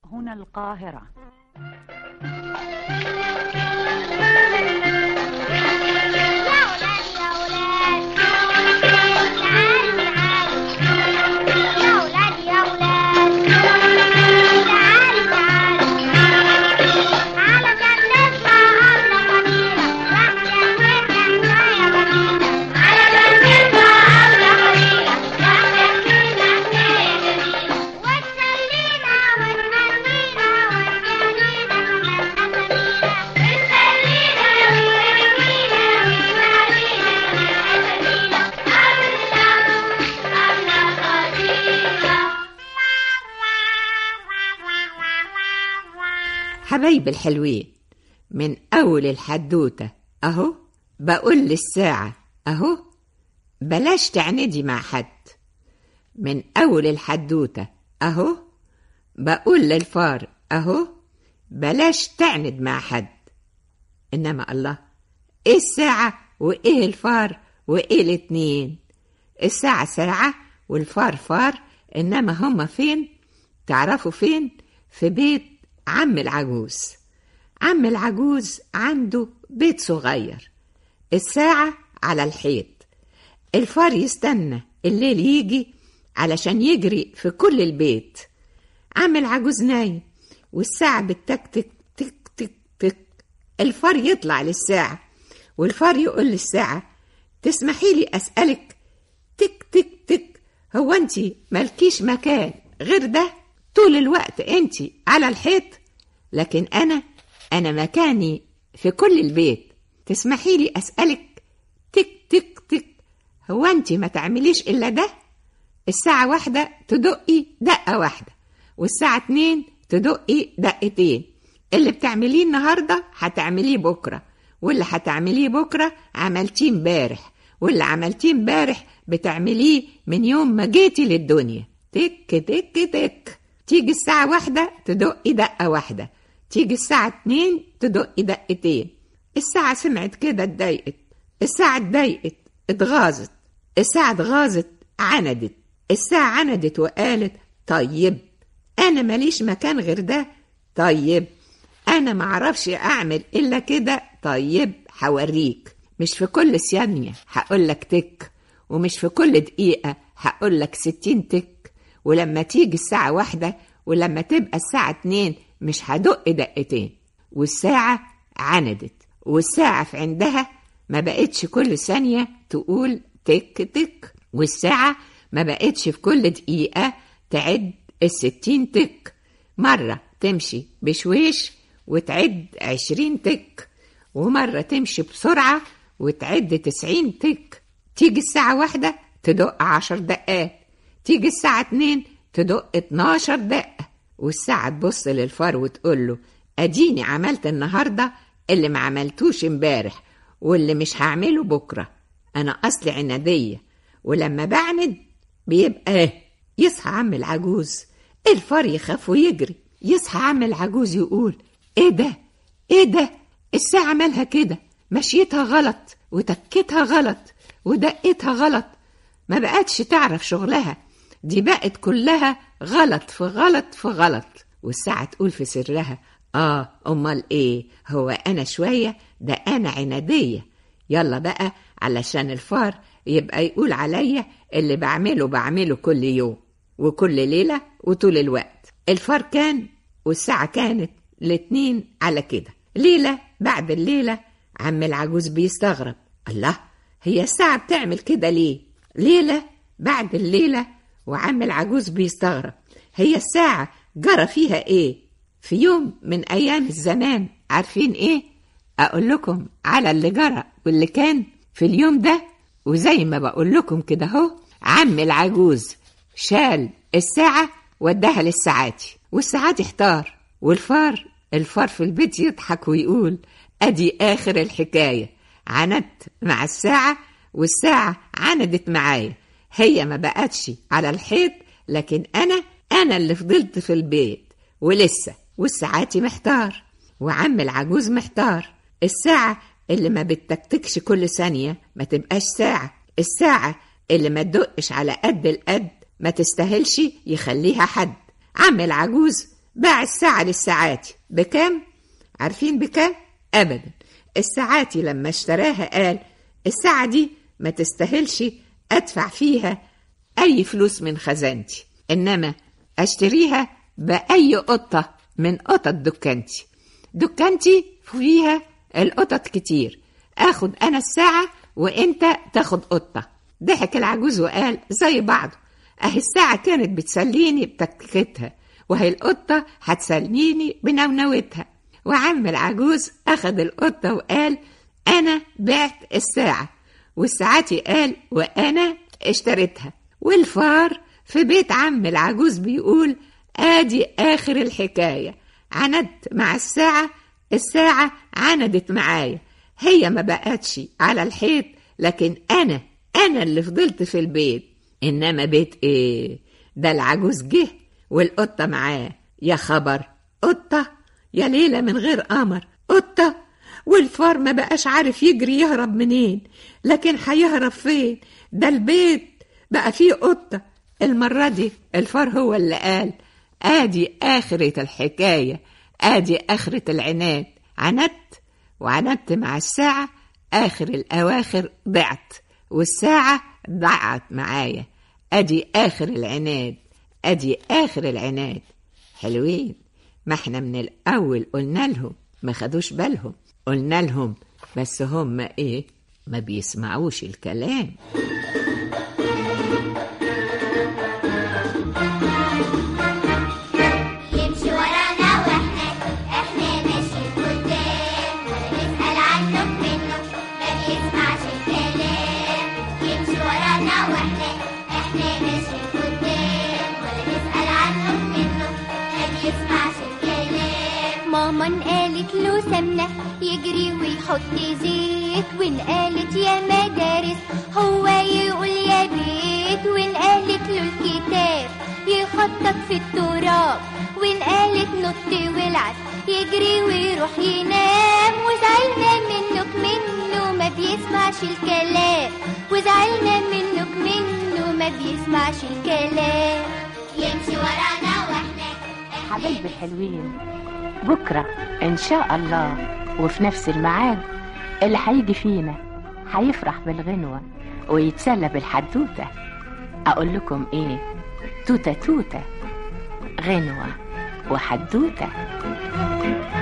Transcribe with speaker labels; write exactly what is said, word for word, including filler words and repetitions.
Speaker 1: هنا القاهرة.
Speaker 2: حبايب الحلوين، من أول الحدوتة أهو بقول للساعة أهو بلاش تعندي مع حد. من أول الحدوتة أهو بقول للفار أهو بلاش تعند مع حد. إنما الله، إيه الساعة وإيه الفار وإيه الاتنين؟ الساعة ساعة والفار فار، إنما هما فين؟ تعرفوا فين؟ في بيت عم العجوز. عم العجوز عنده بيت صغير، الساعة على الحيط، الفار يستنى الليل يجي علشان يجري في كل البيت. عم العجوز نايم والساعة بتتك تك تك تك. الفار يطلع للساعة والفار يقول للساعة: تسمحي لي أسألك تك تك تك، هو انتي مالكيش مكان غير ده؟ طول الوقت انتي على الحيط، لكن أنا أنا مكاني في كل البيت. تسمحي لي أسألك تك تك تك، هو أنت ما تعمليش إلا ده؟ الساعة واحدة تدقي دقة واحدة، والساعة اتنين تدقي دقتين. اللي بتعمليه النهاردة هتعمليه بكرة، واللي هتعمليه بكرة عملتيه امبارح، واللي عملتيه امبارح بتعمليه من يوم ما جيتي للدنيا. تك تك تك. تيجي الساعة واحدة تدقي دقة واحدة، تيجي الساعة اتنين تدقي دقتين. الساعة سمعت كده اتضايقت، الساعة اتضايقت اتغاظت، الساعة اتغاظت عندت، الساعة عندت وقالت: طيب أنا ماليش مكان غير ده، طيب أنا معرفش أعمل إلا كده، طيب حوريك. مش في كل ثانية هقولك تك، ومش في كل دقيقة هقولك ستين تك، ولما تيجي الساعة واحدة ولما تبقى الساعة اتنين مش هدق دقتين. والساعة عندت، والساعة في عندها ما بقتش كل ثانية تقول تك تك، والساعة ما بقتش في كل دقيقة تعد الستين تك. مرة تمشي بشويش وتعد عشرين تك، ومرة تمشي بسرعة وتعد تسعين تك. تيجي الساعة واحدة تدق عشر دقات، تيجي الساعة اتنين تدق اتناشر دقة. والساعة تبص للفار وتقول له: أديني عملت النهاردة اللي ما عملتوش امبارح، واللي مش هعمله بكرة. أنا أصلي عنادية، ولما بعند بيبقى ايه. يصحى عم العجوز، الفار يخاف ويجري. يصحى عم العجوز يقول: ايه ده ايه ده، الساعة مالها كده؟ مشيتها غلط وتكتها غلط ودقتها غلط، ما بقتش تعرف شغلها، دي بقت كلها غلط في غلط في غلط. والساعة تقول في سرها: آه أمال إيه، هو أنا شوية ده أنا عنادية. يلا بقى علشان الفار يبقى يقول عليا اللي بعمله بعمله كل يوم وكل ليلة وطول الوقت. الفار كان والساعة كانت الاتنين على كده. ليلة بعد الليلة عم العجوز بيستغرب: الله، هي الساعة بتعمل كده ليه؟ ليلة بعد الليلة وعم العجوز بيستغرب، هي الساعة جرى فيها ايه؟ في يوم من ايام الزمان عارفين ايه؟ اقول لكم على اللي جرى واللي كان في اليوم ده. وزي ما بقول لكم كده اهو، عم العجوز شال الساعة وداها للساعاتي، والساعاتي احتار، والفار الفار في البيت يضحك ويقول: ادي اخر الحكاية، عندت مع الساعة والساعة عندت معايا، هي ما بقتش على الحيط، لكن انا انا اللي فضلت في البيت ولسه. والساعاتي محتار وعم العجوز محتار. الساعة اللي ما بتتكتكش كل ثانية ما تبقاش ساعة، الساعة اللي ما تدقش على قد القد ما تستاهلش يخليها حد. عم العجوز باع الساعة للساعاتي بكام؟ عارفين بكام؟ أبدا. الساعاتي لما اشتراها قال الساعة دي ما تستاهلش أدفع فيها أي فلوس من خزانتي، إنما أشتريها بأي قطة من قطط دكانتي. دكانتي فيها القطط كتير، أخد أنا الساعة وإنت تاخد قطة. ضحك العجوز وقال زي بعضه، أهي الساعة كانت بتسليني بتكتها، وهي القطة هتسليني بنونوتها. وعم العجوز أخد القطة وقال أنا بعت الساعة، والساعاتي قال وأنا اشتريتها. والفار في بيت عم العجوز بيقول آدي آخر الحكاية، عندت مع الساعة، الساعة عندت معايا، هي ما بقتش على الحيط، لكن أنا أنا اللي فضلت في البيت. إنما بيت إيه؟ ده العجوز جه والقطة معاه. يا خبر، قطة يا ليلة من غير قمر، قطة. والفار ما بقاش عارف يجري يهرب منين، لكن هيهرب فين؟ ده البيت بقى فيه قطة. المرة دي الفار هو اللي قال آدي آخرة الحكاية، آدي آخرة العناد. عندت وعندت مع الساعة، آخر الأواخر ضعت، والساعة ضاعت معايا. أدي آخر العناد، أدي آخر العناد. حلوين، ما احنا من الأول قلنا لهم، ما خدوش بالهم. قلنا لهم بس هم ايه، ما بيسمعوش الكلام.
Speaker 1: يمشي ورانا واحنا احنا ماشيين قدام، ولا نسأل عنه منه ما بيسمعش الكلام. يمشي ورانا واحنا احنا ماشيين قدام، ولا نسأل عنه منه ما بيسمعش الكلام. ماما قالت له سمنة يجري ويحط زيت، وإن قالت يا مدارس هو يقول يا بيت، وإن قالت له الكتاب يخطط في التراب، وإن قالت نط والعب يجري ويروح ينام. وزعلنا منك منه ما بيسمعش الكلام، وزعلنا منك منه ما بيسمعش الكلام. يمشي ورانا واحنا
Speaker 3: حبايبي الحلوين، بكرة إن شاء الله وفي نفس الميعاد اللي هيجي فينا هيفرح بالغنوة ويتسلى بالحدوتة. أقول لكم إيه؟ توتة توتة، غنوة وحدوتة.